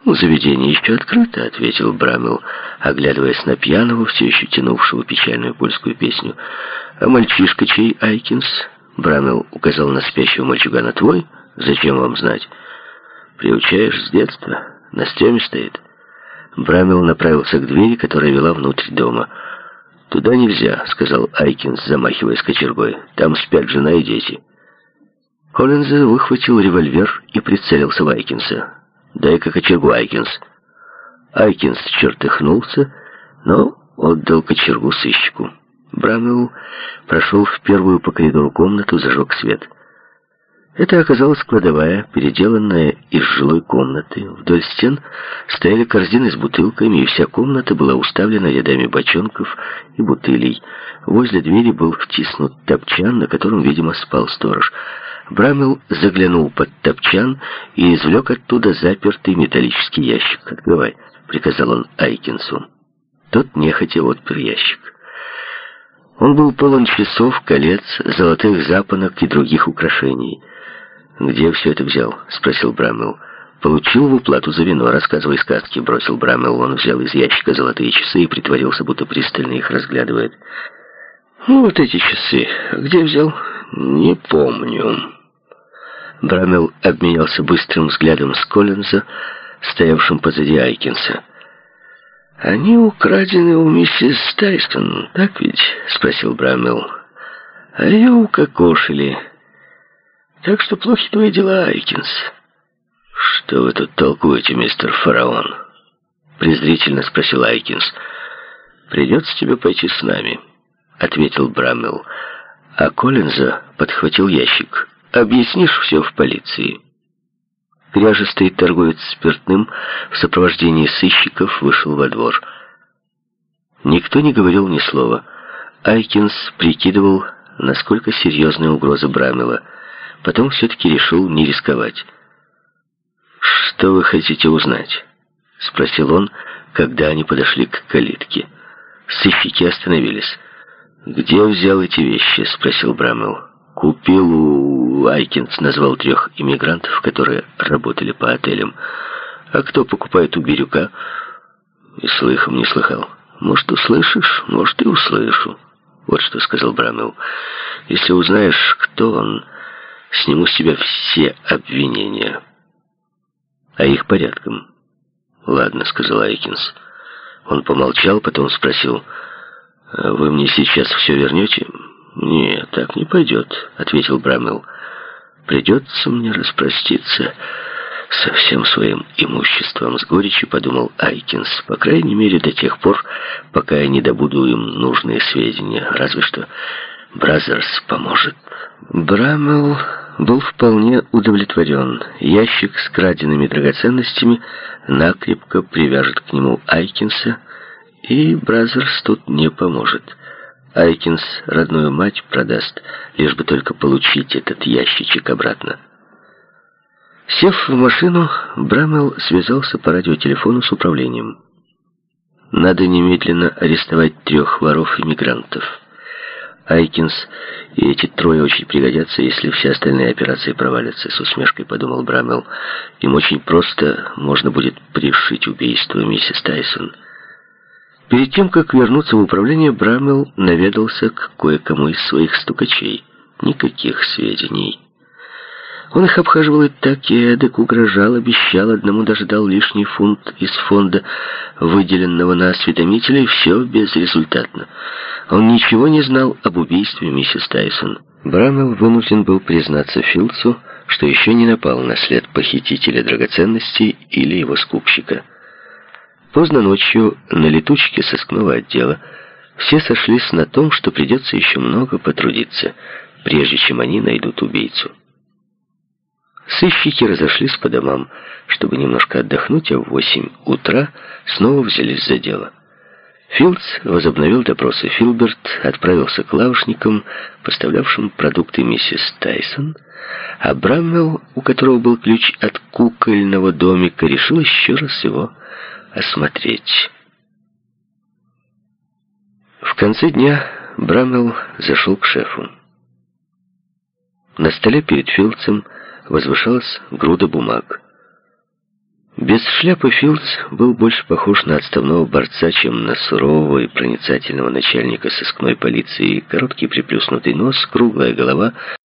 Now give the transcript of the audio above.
«Заведение еще открыто», — ответил Брамилл, оглядываясь на пьяного, все еще тянувшего печальную польскую песню. «А мальчишка чей, Айкинс?» — Брамилл указал на спящего мальчугана. «Твой? Зачем вам знать?» «Приучаешь с детства. На стреме стоит». Брамилл направился к двери, которая вела внутрь дома. «Туда нельзя», — сказал Айкинс, замахиваясь кочергой. «Там спят жена и дети». Коллинз выхватил револьвер и прицелился в Айкинса. «Дай-ка кочергу, Айкинс». Айкинс чертыхнулся, но отдал кочергу сыщику. Брамилл прошел в первую по коридору комнату, зажег свет. Это оказалась кладовая, переделанная из жилой комнаты. Вдоль стен стояли корзины с бутылками, и вся комната была уставлена рядами бочонков и бутылей. Возле двери был втиснут топчан, на котором, видимо, спал сторож. Брамилл заглянул под топчан и извлек оттуда запертый металлический ящик. «Открывай», — приказал он Айкинсу. Тот нехотя отпер ящик. Он был полон часов, колец, золотых запонок и других украшений. «Где все это взял?» — спросил Брамилл. «Получил в уплату за вино. Рассказывай сказки», — бросил Брамилл. Он взял из ящика золотые часы и притворился, будто пристально их разглядывает. «Ну, вот эти часы. Где взял?» «Не помню». Брамилл обменялся быстрым взглядом с Коллинза, стоявшим позади Айкинса. «Они украдены у миссис Тайсон, так ведь?» — спросил Брамилл. «А ее укокошили. Так что плохи твои дела, Айкинс». «Что вы тут толкуете, мистер Фараон?» — презрительно спросил Айкинс. «Придется тебе пойти с нами», — ответил Брамилл. А Коллинза подхватил ящик. «Объяснишь все в полиции». Кряжестый торговец спиртным в сопровождении сыщиков вышел во двор. Никто не говорил ни слова. Айкинс прикидывал, насколько серьезная угроза Брамилла. Потом все-таки решил не рисковать. «Что вы хотите узнать?» — спросил он, когда они подошли к калитке. Сыщики остановились. «Где взял эти вещи?» — спросил Брамилл. «Купил у...» Айкинс назвал 3 иммигрантов, которые работали по отелям. «А кто покупает у Бирюка?» «И слыхом не слыхал». «Может, услышишь, может, и услышу». «Вот что», — сказал Брамилл. «Если узнаешь, кто он, сниму с тебя все обвинения. А их порядком». «Ладно», — сказал Айкинс. Он помолчал, потом спросил: «А вы мне сейчас все вернете?» «Нет, так не пойдет», — ответил Брамилл. «Придется мне распроститься со всем своим имуществом», — с горечью подумал Айкинс. «По крайней мере, до тех пор, пока я не добуду им нужные сведения. Разве что Бразерс поможет». Брамилл был вполне удовлетворен. Ящик с краденными драгоценностями накрепко привяжет к нему Айкинса, и Бразерс тут не поможет. Айкинс родную мать продаст, лишь бы только получить этот ящичек обратно. Сев в машину, Брамилл связался по радиотелефону с управлением. «Надо немедленно арестовать 3 воров-иммигрантов. Айкинс и эти 3 очень пригодятся, если все остальные операции провалятся», — с усмешкой подумал Брамилл. «Им очень просто можно будет пришить убийство миссис Тайсон». Перед тем, как вернуться в управление, Брамилл наведался к кое-кому из своих стукачей. Никаких сведений. Он их обхаживал и так, и эдак, угрожал, обещал, одному даже дал лишний фунт из фонда, выделенного на осведомителей, все безрезультатно. Он ничего не знал об убийстве миссис Тайсон. Брамилл вынужден был признаться Филдсу, что еще не напал на след похитителя драгоценностей или его скупщика. Поздно ночью на летучке сыскного отдела все сошлись на том, что придется еще много потрудиться, прежде чем они найдут убийцу. Сыщики разошлись по домам, чтобы немножко отдохнуть, а в 8 утра снова взялись за дело. Филдс возобновил допросы. Филберт отправился к лавочникам, поставлявшим продукты миссис Тайсон, а Брамилл, у которого был ключ от кукольного домика, решил еще раз его осмотреть. В конце дня Брамилл зашел к шефу. На столе перед Филдсом возвышалась груда бумаг. Без шляпы Филдс был больше похож на отставного борца, чем на сурового и проницательного начальника сыскной полиции. Короткий приплюснутый нос, круглая голова,